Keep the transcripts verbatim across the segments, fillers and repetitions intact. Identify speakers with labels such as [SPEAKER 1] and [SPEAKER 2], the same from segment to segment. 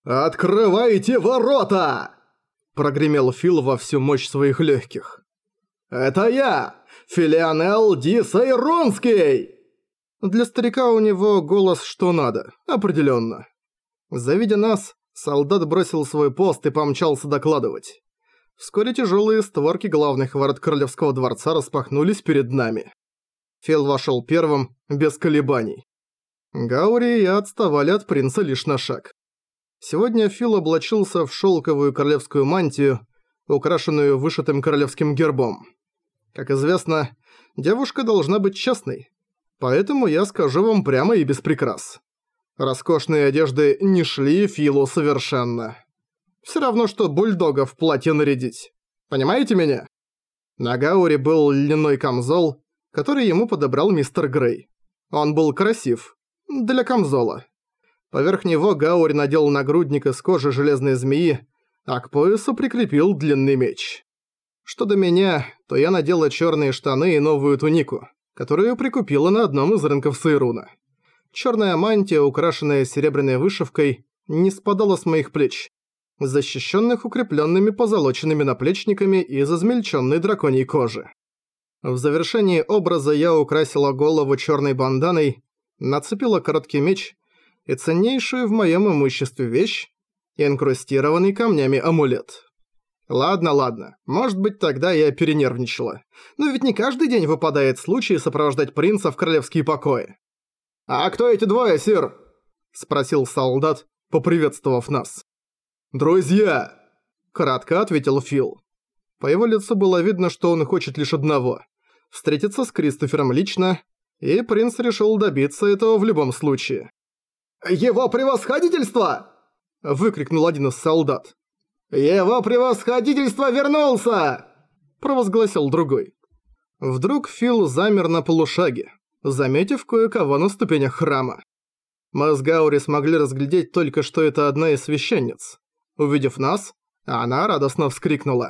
[SPEAKER 1] «Открывайте ворота!» – прогремел Фил во всю мощь своих легких. «Это я, Филионел Ди Сейронский!» Для старика у него голос что надо, определенно. Завидя нас, солдат бросил свой пост и помчался докладывать. Вскоре тяжелые створки главных ворот Королевского дворца распахнулись перед нами. Фил вошел первым, без колебаний. Гаури и я отставали от принца лишь на шаг. Сегодня Фил облачился в шелковую королевскую мантию, украшенную вышитым королевским гербом. Как известно, девушка должна быть честной, поэтому я скажу вам прямо и без прикрас. Роскошные одежды не шли Филу совершенно. Все равно, что бульдога в платье нарядить. Понимаете меня? На Гаури был льняной камзол, который ему подобрал мистер Грей. Он был красив. Для камзола. Поверх него Гаури надел нагрудник из кожи железной змеи, а к поясу прикрепил длинный меч. Что до меня, то я надела черные штаны и новую тунику, которую прикупила на одном из рынков Сейруна. Черная мантия, украшенная серебряной вышивкой, не спадала с моих плеч, защищенных укрепленными позолоченными наплечниками из измельченной драконьей кожи. В завершении образа я украсила голову черной банданой, нацепила короткий меч и ценнейшую в моем имуществе вещь, инкрустированный камнями амулет. Ладно, ладно, может быть тогда я перенервничала, но ведь не каждый день выпадает случай сопровождать принца в королевские покои. «А кто эти двое, сир?» – спросил солдат, поприветствовав нас. «Друзья!» – кратко ответил Фил. По его лицу было видно, что он хочет лишь одного – встретиться с Кристофером лично, и принц решил добиться этого в любом случае. «Его превосходительство!» – выкрикнул один из солдат. «Его превосходительство вернулся!» – провозгласил другой. Вдруг Фил замер на полушаге, заметив кое-кого на ступенях храма. Мы с Гаури смогли разглядеть только, что это одна из священниц. Увидев нас, она радостно вскрикнула.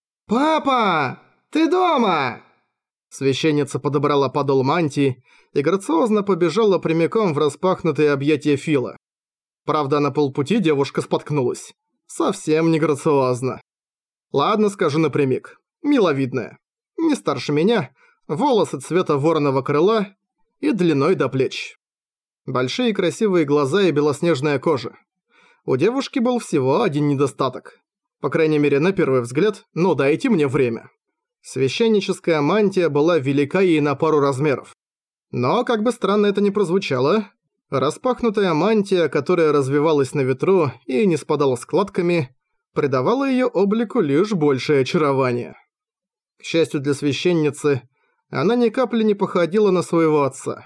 [SPEAKER 1] «Папа! Ты дома!» Священница подобрала подол мантии и грациозно побежала прямиком в распахнутые объятия Фила. Правда, на полпути девушка споткнулась. Совсем не грациозно. Ладно, скажу напрямик. Миловидная. Не старше меня, волосы цвета вороного крыла и длиной до плеч. Большие красивые глаза и белоснежная кожа. У девушки был всего один недостаток. По крайней мере, на первый взгляд, но дайте мне время. Священническая мантия была велика ей на пару размеров. Но, как бы странно это ни прозвучало, распахнутая мантия, которая развивалась на ветру и не спадала складками, придавала её облику лишь большее очарование. К счастью для священницы, она ни капли не походила на своего отца.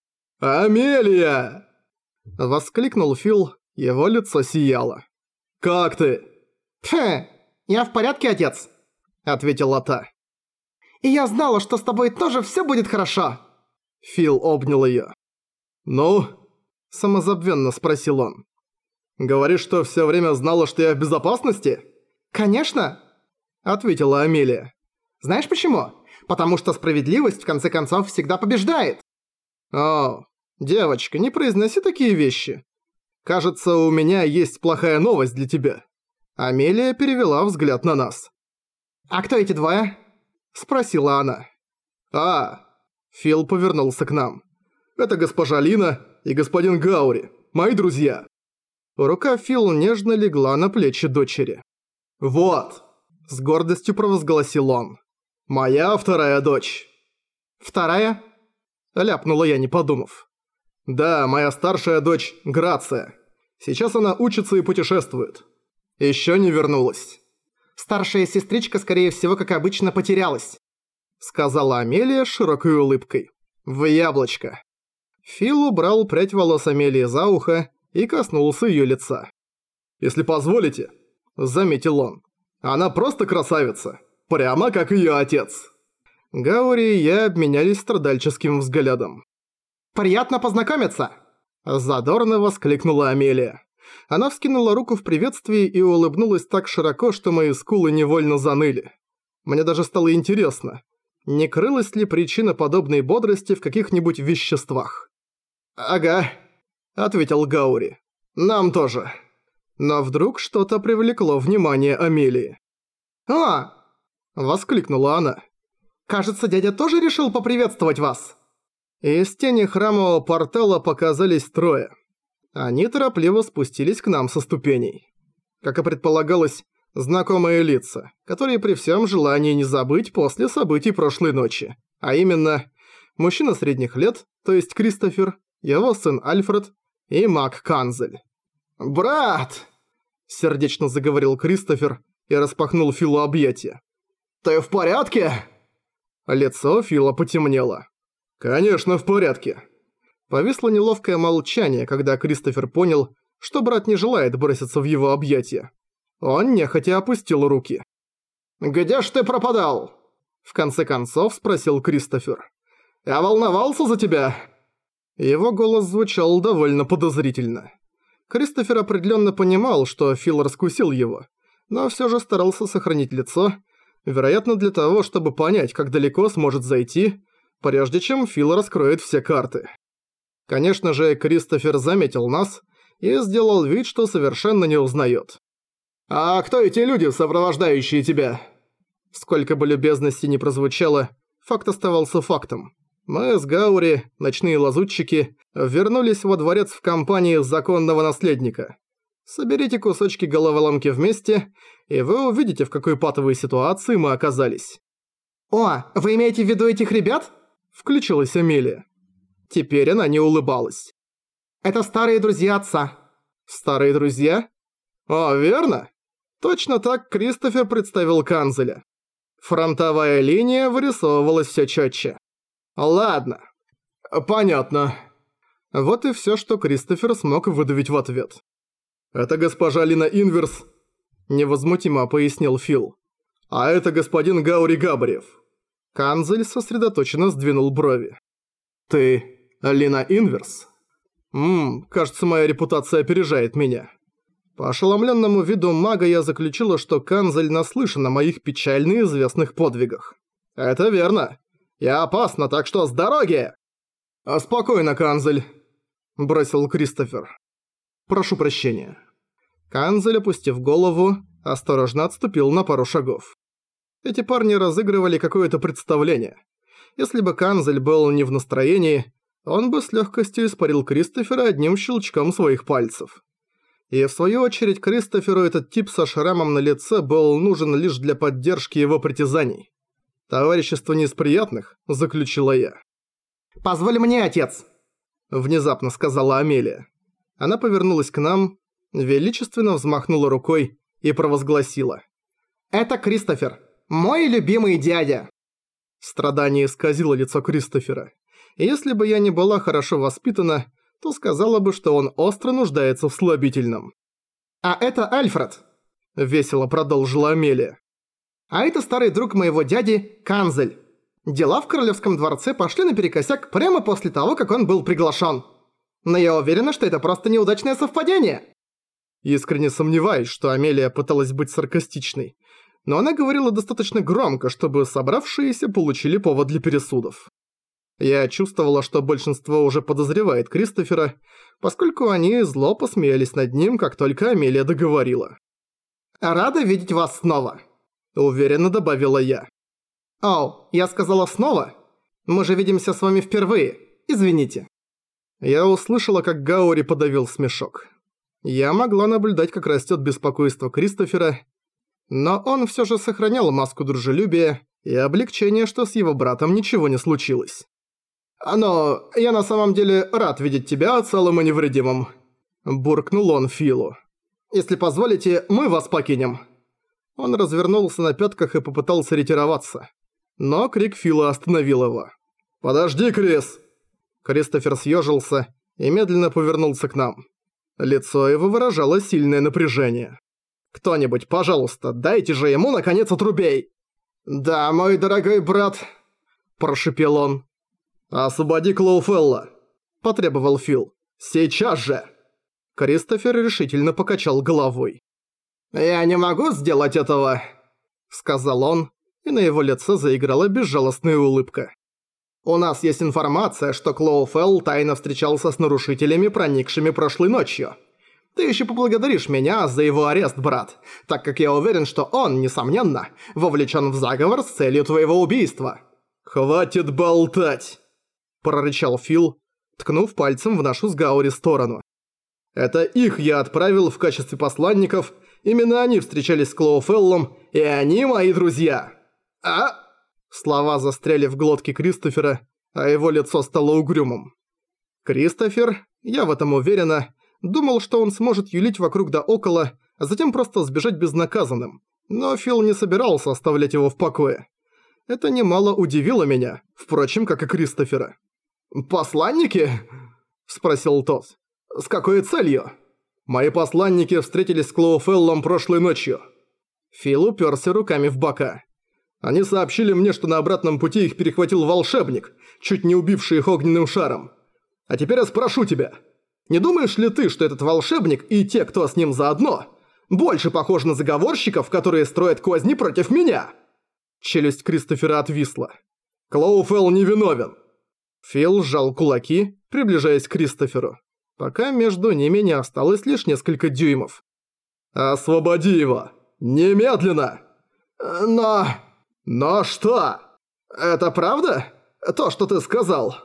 [SPEAKER 1] «Амелия!» – воскликнул Фил, его лицо сияло. «Как ты?»
[SPEAKER 2] «Хм, я в порядке, отец», – ответила та. «И я знала, что с тобой тоже всё будет хорошо».
[SPEAKER 1] Фил обнял её. «Ну?» – самозабвенно спросил он. «Говоришь, что всё время знала, что я в безопасности?»
[SPEAKER 2] «Конечно», –
[SPEAKER 1] ответила Амелия.
[SPEAKER 2] «Знаешь почему? Потому что справедливость в конце концов всегда побеждает».
[SPEAKER 1] «О, девочка, не произноси такие вещи. Кажется, у меня есть плохая новость для тебя». Амелия перевела взгляд на нас.
[SPEAKER 2] «А кто эти двое?»
[SPEAKER 1] – спросила она. «А...» – Фил повернулся к нам. «Это госпожа Лина и господин Гаури, мои друзья». Рука Фил нежно легла на плечи дочери. «Вот!» – с гордостью провозгласил он. «Моя вторая дочь».
[SPEAKER 2] «Вторая?»
[SPEAKER 1] – ляпнула я, не подумав. «Да, моя старшая дочь Грация. Сейчас она учится и путешествует. Ещё не вернулась».
[SPEAKER 2] «Старшая сестричка, скорее всего, как обычно, потерялась»,
[SPEAKER 1] — сказала Амелия с широкой улыбкой. «В яблочко». Фил убрал прядь волос Амелии за ухо и коснулся её лица. «Если позволите», — заметил он, — «она просто красавица, прямо как её отец». Гаури и я обменялись страдальческим взглядом.
[SPEAKER 2] «Приятно познакомиться!»
[SPEAKER 1] — задорно воскликнула Амелия. Она вскинула руку в приветствии и улыбнулась так широко, что мои скулы невольно заныли. Мне даже стало интересно, не крылась ли причина подобной бодрости в каких-нибудь веществах. «Ага», — ответил Гаури. «Нам тоже». Но вдруг что-то привлекло внимание Амелии.
[SPEAKER 2] «О!»
[SPEAKER 1] – воскликнула она.
[SPEAKER 2] «Кажется, дядя тоже решил поприветствовать вас!»
[SPEAKER 1] Из тени храмового портала показались трое. Они торопливо спустились к нам со ступеней. Как и предполагалось, знакомые лица, которые при всем желании не забыть после событий прошлой ночи. А именно, мужчина средних лет, то есть Кристофер, его сын Альфред и маг Канзель.
[SPEAKER 2] «Брат!»
[SPEAKER 1] – сердечно заговорил Кристофер и распахнул Филу объятия.
[SPEAKER 2] «Ты в порядке?»
[SPEAKER 1] Лицо Фила потемнело. «Конечно, в порядке». Повисло неловкое молчание, когда Кристофер понял, что брат не желает броситься в его объятия. Он нехотя опустил руки.
[SPEAKER 2] «Где ж ты пропадал?»
[SPEAKER 1] В конце концов спросил Кристофер.
[SPEAKER 2] «Я волновался за тебя».
[SPEAKER 1] Его голос звучал довольно подозрительно. Кристофер определенно понимал, что Фил раскусил его, но все же старался сохранить лицо, вероятно для того, чтобы понять, как далеко сможет зайти, прежде чем Фил раскроет все карты. Конечно же, Кристофер заметил нас и сделал вид, что совершенно не узнает.
[SPEAKER 2] «А кто эти люди, сопровождающие тебя?»
[SPEAKER 1] Сколько бы любезности ни прозвучало, факт оставался фактом. Мы с Гаури, ночные лазутчики, вернулись во дворец в компании законного наследника. Соберите кусочки головоломки вместе, и вы увидите, в какой патовой ситуации мы оказались.
[SPEAKER 2] «О, вы имеете в виду этих ребят?»
[SPEAKER 1] Включилась Амелия. Теперь она не улыбалась.
[SPEAKER 2] «Это старые друзья отца».
[SPEAKER 1] «Старые друзья?» «О, верно!» Точно так Кристофер представил Канзеля. Фронтовая линия вырисовывалась все четче. «Ладно. Понятно». Вот и все, что Кристофер смог выдавить в ответ. «Это госпожа Лина Инверс», – невозмутимо пояснил Фил. «А это господин Гаури Габриев». Канзель сосредоточенно сдвинул брови. «Ты Лина Инверс?» «Ммм, кажется, моя репутация опережает меня». По ошеломленному виду мага я заключила, что Канзель наслышан о моих печально известных подвигах. «Это верно. Я опасна, так что с дороги!» «А спокойно, Канзель», – бросил Кристофер. «Прошу прощения». Канзель, опустив голову, осторожно отступил на пару шагов. Эти парни разыгрывали какое-то представление. Если бы Канзель был не в настроении, он бы с легкостью испарил Кристофера одним щелчком своих пальцев. И в свою очередь Кристоферу этот тип со шрамом на лице был нужен лишь для поддержки его притязаний. «Товарищество не из приятных», – заключила я.
[SPEAKER 2] «Позволь мне, отец», –
[SPEAKER 1] внезапно сказала Амелия. Она повернулась к нам, величественно взмахнула рукой и провозгласила.
[SPEAKER 2] «Это Кристофер, мой любимый дядя».
[SPEAKER 1] Страдание исказило лицо Кристофера. И если бы я не была хорошо воспитана, то сказала бы, что он остро нуждается в слабительном.
[SPEAKER 2] «А это Альфред»,
[SPEAKER 1] – весело продолжила Амелия.
[SPEAKER 2] «А это старый друг моего дяди Канзель. Дела в Королевском дворце пошли наперекосяк прямо после того, как он был приглашен. Но я уверена, что это просто неудачное совпадение».
[SPEAKER 1] Искренне сомневаюсь, что Амелия пыталась быть саркастичной, но она говорила достаточно громко, чтобы собравшиеся получили повод для пересудов. Я чувствовала, что большинство уже подозревает Кристофера, поскольку они зло посмеялись над ним, как только Амелия договорила.
[SPEAKER 2] «Рада видеть вас снова»,
[SPEAKER 1] – уверенно добавила я.
[SPEAKER 2] «Оу, я сказала снова? Мы же видимся с вами впервые, извините».
[SPEAKER 1] Я услышала, как Гаури подавил смешок. Я могла наблюдать, как растет беспокойство Кристофера, но он все же сохранял маску дружелюбия и облегчения, что с его братом ничего не случилось. «Но я на самом деле рад видеть тебя целым и невредимым», – буркнул он Филу. «Если позволите, мы вас покинем». Он развернулся на пятках и попытался ретироваться. Но крик Фила остановил его. «Подожди, Крис!» Кристофер съежился и медленно повернулся к нам. Лицо его выражало сильное напряжение. «Кто-нибудь, пожалуйста, дайте же ему, наконец, отрубей!» «Да, мой дорогой брат», – прошипел он. «Освободи Клоуфелла», – потребовал Фил. «Сейчас же!» Кристофер решительно покачал головой. «Я не могу сделать этого», – сказал он, и на его лице заиграла безжалостная улыбка. «У нас есть информация, что Клоуфелл тайно встречался с нарушителями, проникшими прошлой ночью.
[SPEAKER 2] Ты еще поблагодаришь меня за его арест, брат, так как я уверен, что он, несомненно, вовлечен в заговор с целью твоего убийства».
[SPEAKER 1] «Хватит болтать!» – прорычал Фил, ткнув пальцем в нашу с Гаури сторону. «Это их я отправил в качестве посланников, именно они встречались с Клоуфеллом, и они мои друзья!»
[SPEAKER 2] «А?»
[SPEAKER 1] Слова застряли в глотке Кристофера, а его лицо стало угрюмым. Кристофер, я в этом уверена, думал, что он сможет юлить вокруг да около, а затем просто сбежать безнаказанным. Но Фил не собирался оставлять его в покое. Это немало удивило меня, впрочем, как и Кристофера.
[SPEAKER 2] «Посланники?» – спросил тот. «С какой целью?»
[SPEAKER 1] «Мои посланники встретились с Клоуфеллом прошлой ночью». Фил уперся руками в бока. «Они сообщили мне, что на обратном пути их перехватил волшебник, чуть не убивший их огненным шаром. А теперь я спрошу тебя». Не думаешь ли ты, что этот волшебник и те, кто с ним заодно, больше похожи на заговорщиков, которые строят козни против меня?» Челюсть Кристофера отвисла. «Клоуфелл невиновен!» Фил сжал кулаки, приближаясь к Кристоферу, пока между ними не осталось лишь несколько дюймов. «Освободи его! Немедленно!»
[SPEAKER 2] «Но...»
[SPEAKER 1] «Но что?
[SPEAKER 2] Это правда? То, что ты сказал?»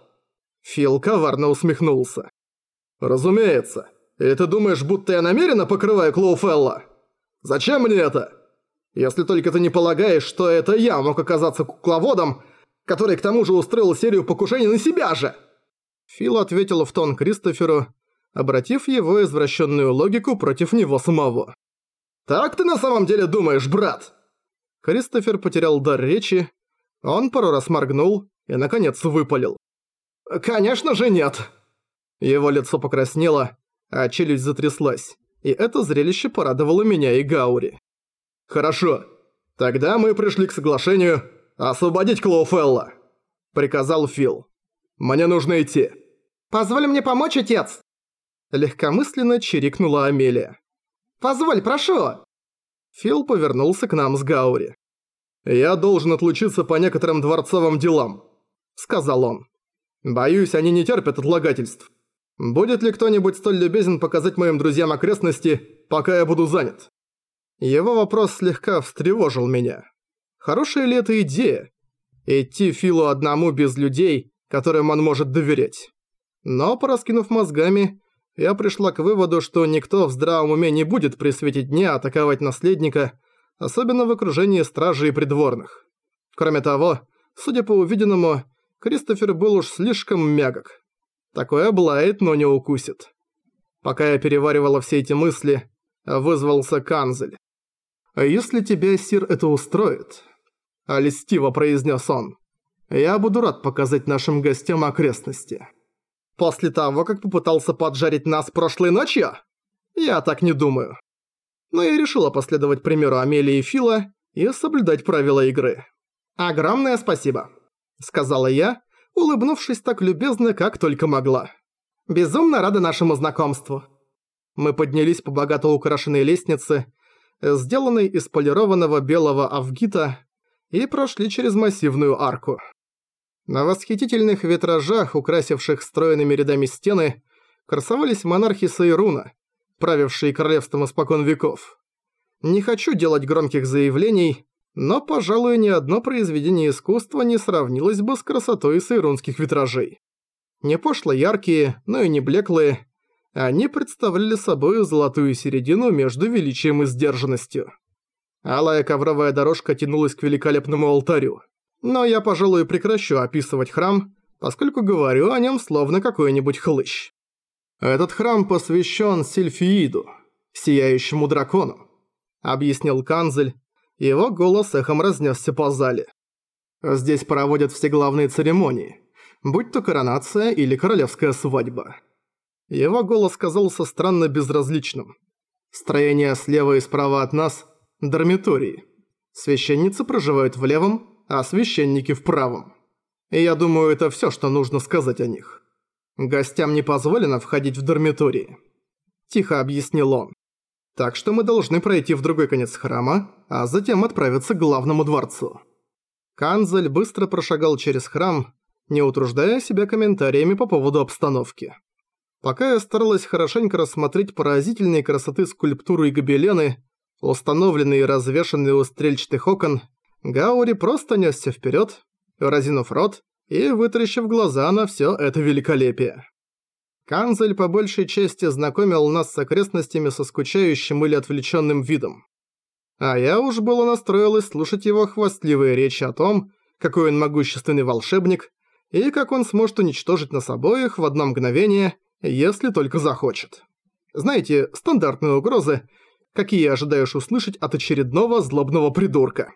[SPEAKER 1] Фил коварно усмехнулся. «Разумеется. И ты думаешь, будто я намеренно покрываю Клоуфелла? Зачем мне это? Если только ты не полагаешь, что это я мог оказаться кукловодом, который к тому же устроил серию покушений на себя же!» Фил ответил в тон Кристоферу, обратив его извращенную логику против него самого. «Так ты на самом деле думаешь, брат?» Кристофер потерял дар речи, он пару раз моргнул и, наконец, выпалил.
[SPEAKER 2] «Конечно же нет!»
[SPEAKER 1] Его лицо покраснело, а челюсть затряслась, и это зрелище порадовало меня и Гаури. «Хорошо, тогда мы пришли к соглашению освободить Клоуфелла», — приказал Фил. «Мне нужно идти».
[SPEAKER 2] «Позволь мне помочь, отец!»
[SPEAKER 1] Легкомысленно чирикнула Амелия.
[SPEAKER 2] «Позволь, прошу!»
[SPEAKER 1] Фил повернулся к нам с Гаури. «Я должен отлучиться по некоторым дворцовым делам», — сказал он. «Боюсь, они не терпят отлагательств. Будет ли кто-нибудь столь любезен показать моим друзьям окрестности, пока я буду занят?» Его вопрос слегка встревожил меня. Хорошая ли это идея? Идти Филу одному без людей, которым он может доверять. Но, пораскинув мозгами, я пришла к выводу, что никто в здравом уме не будет при свете дня атаковать наследника, особенно в окружении стражи и придворных. Кроме того, судя по увиденному, Кристофер был уж слишком мягок. Такое облает, но не укусит. Пока я переваривала все эти мысли, вызвался Канзель. «А если тебя, сир, это устроит?» – льстиво произнес он. «Я буду рад показать нашим гостям окрестности». «После того, как попытался поджарить нас прошлой ночью? Я так не думаю». Но я решила последовать примеру Амелии и Фила и соблюдать правила игры. «Огромное спасибо», – сказала я, улыбнувшись так любезно, как только могла. «Безумно рада нашему знакомству». Мы поднялись по богато украшенной лестнице, сделанной из полированного белого авгита, и прошли через массивную арку. На восхитительных витражах, украсивших стройными рядами стены, красовались монархи Сейруна, правившие королевством испокон веков. Не хочу делать громких заявлений, но, пожалуй, ни одно произведение искусства не сравнилось бы с красотой сейрунских витражей. Не пошло яркие, но и не блеклые, они представляли собой золотую середину между величием и сдержанностью. Алая ковровая дорожка тянулась к великолепному алтарю. Но я, пожалуй, прекращу описывать храм, поскольку говорю о нем словно какой-нибудь хлыщ. «Этот храм посвящен Сильфииду, сияющему дракону», — объяснил Канзель. Его голос эхом разнесся по зале. «Здесь проводят все главные церемонии, будь то коронация или королевская свадьба». Его голос казался странно безразличным. Строения слева и справа от нас – дармитории. Священницы проживают в левом, а священники в правом. И я думаю, это все, что нужно сказать о них. Гостям не позволено входить в дармитории. Тихо объяснил он. Так что мы должны пройти в другой конец храма, а затем отправиться к главному дворцу. Канзель быстро прошагал через храм, не утруждая себя комментариями по поводу обстановки. Пока я старалась хорошенько рассмотреть поразительные красоты скульптуры и гобелены, установленные и развешанные у стрельчатых окон, Гаори просто несся вперед, разинув рот и вытаращив глаза на все это великолепие. Канзель по большей части знакомил нас с окрестностями со скучающим или отвлеченным видом. А я уж было настроилась слушать его хвастливые речи о том, какой он могущественный волшебник, и как он сможет уничтожить нас обоих в одно мгновение, если только захочет. Знаете, стандартные угрозы, какие ожидаешь услышать от очередного злобного придурка.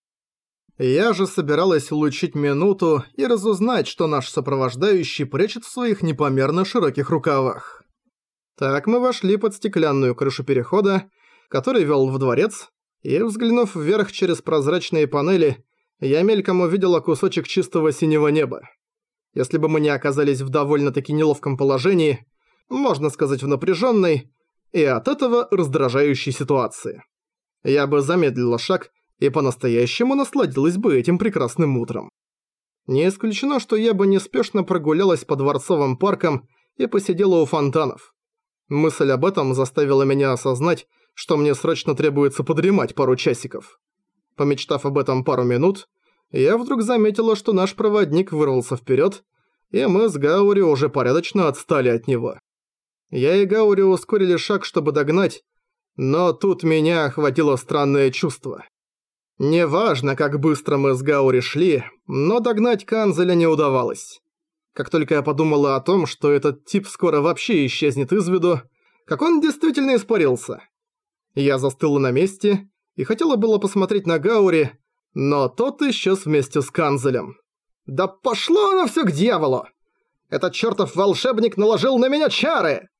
[SPEAKER 1] Я же собиралась улучшить минуту и разузнать, что наш сопровождающий прячет в своих непомерно широких рукавах. Так мы вошли под стеклянную крышу перехода, который вел в дворец, и, взглянув вверх через прозрачные панели, я мельком увидела кусочек чистого синего неба. Если бы мы не оказались в довольно-таки неловком положении, можно сказать в напряженной, и от этого раздражающей ситуации, я бы замедлила шаг и по-настоящему насладилась бы этим прекрасным утром. Не исключено, что я бы неспешно прогулялась по дворцовым паркам и посидела у фонтанов. Мысль об этом заставила меня осознать, что мне срочно требуется подремать пару часиков. Помечтав об этом пару минут, я вдруг заметила, что наш проводник вырвался вперед, и мы с Гаори уже порядочно отстали от него. Я и Гаори ускорили шаг, чтобы догнать, но тут меня охватило странное чувство. Неважно, как быстро мы с Гаори шли, но догнать Канзеля не удавалось. Как только я подумала о том, что этот тип скоро вообще исчезнет из виду, как он действительно испарился. Я застыла на месте и хотела было посмотреть на Гаори, но тот исчез вместе с Канзелем. Да пошло оно всё к дьяволу! Этот чёртов волшебник наложил на меня чары!